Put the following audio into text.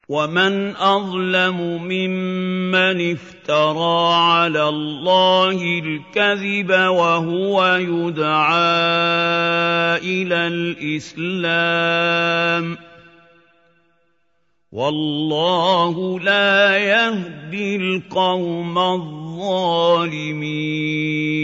وَمَنْ أَظْلَمُ مِمَّنِ افْتَرَىٰ عَلَى اللَّهِ الْكَذِبَ وَهُوَ يُدْعَىٰ إِلَى الْإِسْلَامِ ۚ وَاللَّهُ لَا يَهْدِي الْقَوْمَ الظَّالِمِينَ